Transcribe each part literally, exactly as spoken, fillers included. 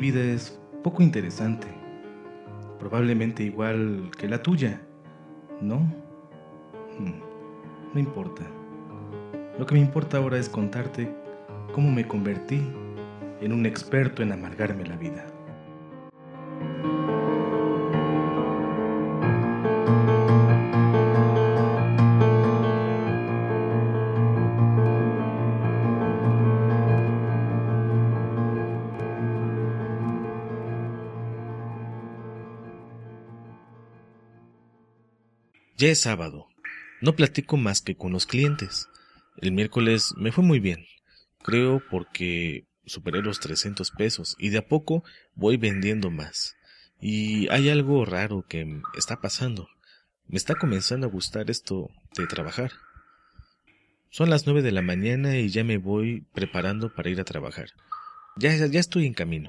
vida es poco interesante, probablemente igual que la tuya, ¿no? Hmm, no importa. Lo que me importa ahora es contarte cómo me convertí en un experto en amargarme la vida. Ya es sábado. No platico más que con los clientes. El miércoles me fue muy bien. Creo porque superé los trescientos pesos y de a poco voy vendiendo más. Y hay algo raro que está pasando. Me está comenzando a gustar esto de trabajar. Son las nueve de la mañana y ya me voy preparando para ir a trabajar. Ya, ya estoy en camino.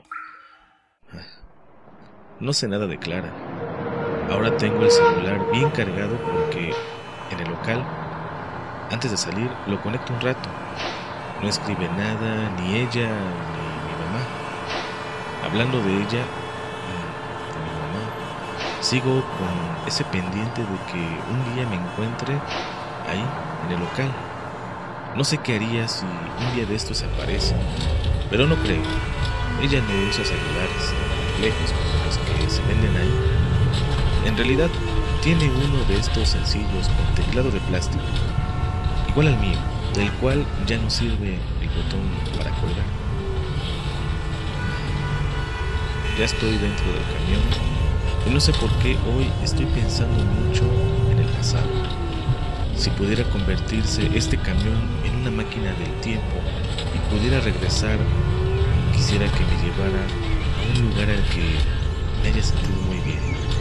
No sé nada de Clara. Ahora tengo el celular bien cargado porque en el local, antes de salir, lo conecto un rato. No escribe nada, ni ella, ni mi mamá. Hablando de ella, de mi mamá, sigo con ese pendiente de que un día me encuentre ahí, en el local. No sé qué haría si un día de estos se aparece, pero no creo. Ella no usa celulares complejos como los que se venden ahí. En realidad, tiene uno de estos sencillos con teclado de plástico, igual al mío, del cual ya no sirve el botón para colgar. Ya estoy dentro del camión y no sé por qué hoy estoy pensando mucho en el pasado. Si pudiera convertirse este camión en una máquina del tiempo y pudiera regresar, quisiera que me llevara a un lugar al que me haya sentido muy bien.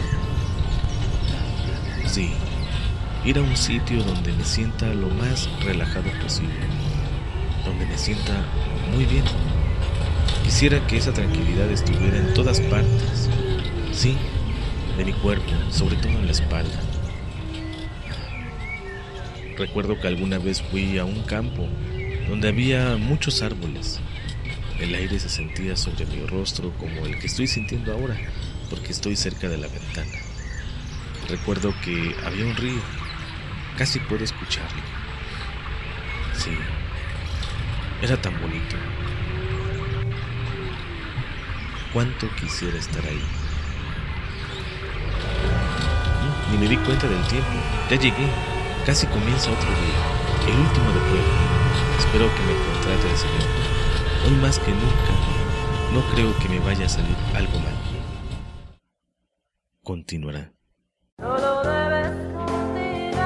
Sí, ir a un sitio donde me sienta lo más relajado posible, donde me sienta muy bien. Quisiera que esa tranquilidad estuviera en todas partes, sí, de mi cuerpo, sobre todo en la espalda. Recuerdo que alguna vez fui a un campo donde había muchos árboles. El aire se sentía sobre mi rostro como el que estoy sintiendo ahora, porque estoy cerca de la ventana. Recuerdo que había un río, casi puedo escucharlo. Sí, era tan bonito. Cuánto quisiera estar ahí. Ni me di cuenta del tiempo, ya llegué, casi comienza otro día, el último de prueba. Espero que me contrate el Señor. Hoy más que nunca, no creo que me vaya a salir algo mal. Continuará. Solo debes continuar.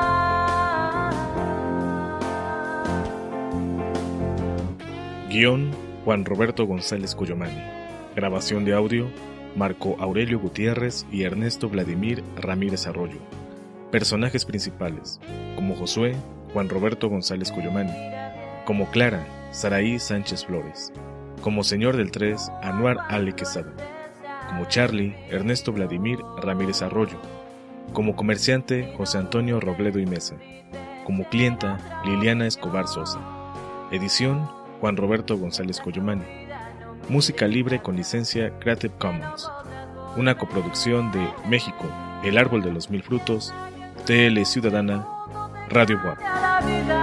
Guión: Juan Roberto González Cuyomani. Grabación de audio: Marco Aurelio Gutiérrez y Ernesto Vladimir Ramírez Arroyo. Personajes principales: como Josué, Juan Roberto González Cuyomani; como Clara, Saraí Sánchez Flores; como Señor del Tres, Anuar Ale Quesada; como Charlie, Ernesto Vladimir Ramírez Arroyo; como comerciante, José Antonio Robledo y Mesa; como clienta, Liliana Escobar Sosa. Edición: Juan Roberto González Cuyomani. Música libre con licencia Creative Commons. Una coproducción de México, El Árbol de los Mil Frutos, T L Ciudadana, Radio Buap.